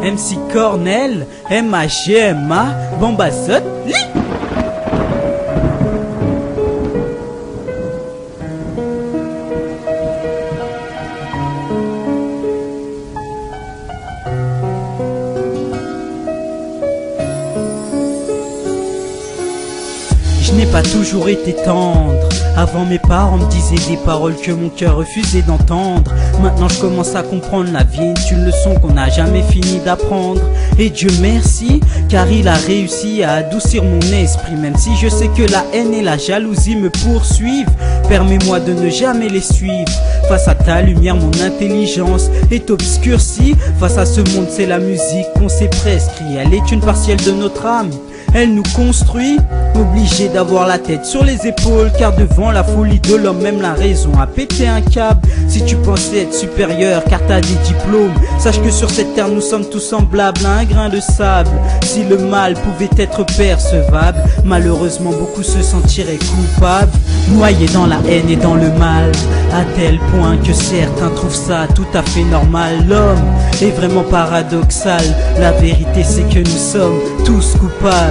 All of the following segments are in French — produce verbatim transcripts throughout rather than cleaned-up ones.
M C Cornell, M A G M A, Bambazot, Li. Je n'ai pas toujours été tendre. Avant mes parents me disaient des paroles que mon cœur refusait d'entendre. Maintenant je commence à comprendre, la vie est une leçon qu'on n'a jamais fini d'apprendre. Et Dieu merci, car il a réussi à adoucir mon esprit. Même si je sais que la haine et la jalousie me poursuivent, permets-moi de ne jamais les suivre. Face à ta lumière, mon intelligence est obscurcie. Face à ce monde, c'est la musique qu'on s'est prescrit. Elle est une partielle de notre âme, elle nous construit, obligé d'avoir la tête sur les épaules. Car devant la folie de l'homme, même la raison a pété un câble. Si tu pensais être supérieur car t'as des diplômes, sache que sur cette terre nous sommes tous semblables à un grain de sable. Si le mal pouvait être percevable, malheureusement beaucoup se sentiraient coupables, noyés dans la haine et dans le mal, à tel point que certains trouvent ça tout à fait normal. L'homme est vraiment paradoxal, la vérité c'est que nous sommes tous coupables,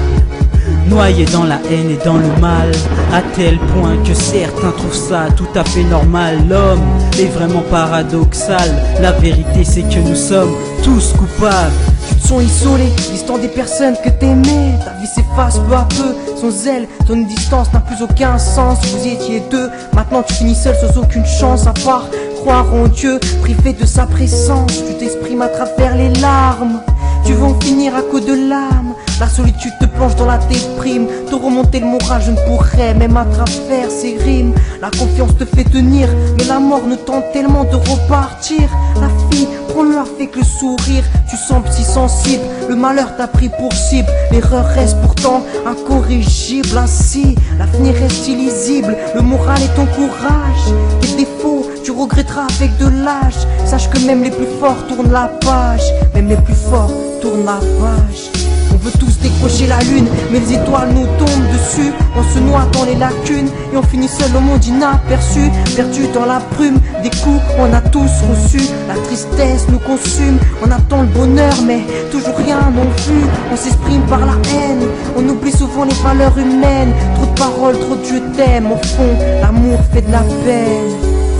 noyés dans la haine et dans le mal, à tel point que certains trouvent ça tout à fait normal. L'homme est vraiment paradoxal, la vérité c'est que nous sommes tous coupables. Tu te sens isolé, distant des personnes que t'aimais. Ta vie s'efface peu à peu, son zèle, ton distance n'a plus aucun sens. Vous étiez deux, maintenant tu finis seul sans aucune chance. À part croire en Dieu, privé de sa présence. Tu t'exprimes à travers les larmes, tu vas en finir à cause de l'âme. La solitude te plonge dans la déprime, te remonter le moral je ne pourrais, même à travers ces rimes. La confiance te fait tenir, mais la mort nous tente tellement de repartir. La fille, prends-le avec le sourire, tu sembles si sensible, le malheur t'a pris pour cible. L'erreur reste pourtant incorrigible, ainsi l'avenir reste illisible. Le moral est ton courage, tes défauts tu regretteras avec de l'âge. Sache que même les plus forts tournent la page, même les plus forts tournent la page. On veut tous décrocher la lune, mais les étoiles nous tombent dessus. On se noie dans les lacunes et on finit seul au monde inaperçu. Perdu dans la brume des coups on a tous reçu. La tristesse nous consume, on attend le bonheur mais toujours rien non plus. On s'exprime par la haine, on oublie souvent les valeurs humaines. Trop de paroles, trop de je t'aime, au fond l'amour fait de la peine.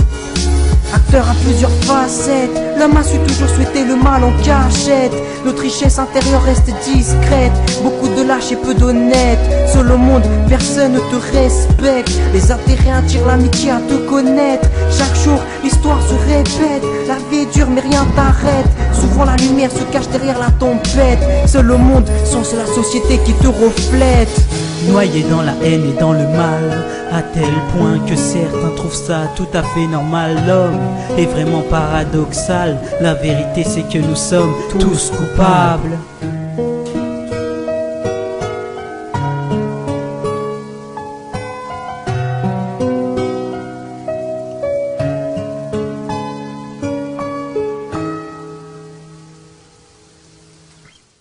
Acteur à plusieurs facettes, l'homme a su toujours souhaiter le mal en cachette. Notre richesse intérieure reste discrète, beaucoup de lâches et peu d'honnêtes. Seul au monde, personne ne te respecte. Les intérêts attirent l'amitié à te connaître. Chaque jour, l'histoire se répète. La vie est dure mais rien t'arrête. Souvent la lumière se cache derrière la tempête. Seul au monde, sans c'est la société qui te reflète. Noyés dans la haine et dans le mal, à tel point que certains trouvent ça tout à fait normal. L'homme est vraiment paradoxal, la vérité c'est que nous sommes tous coupables.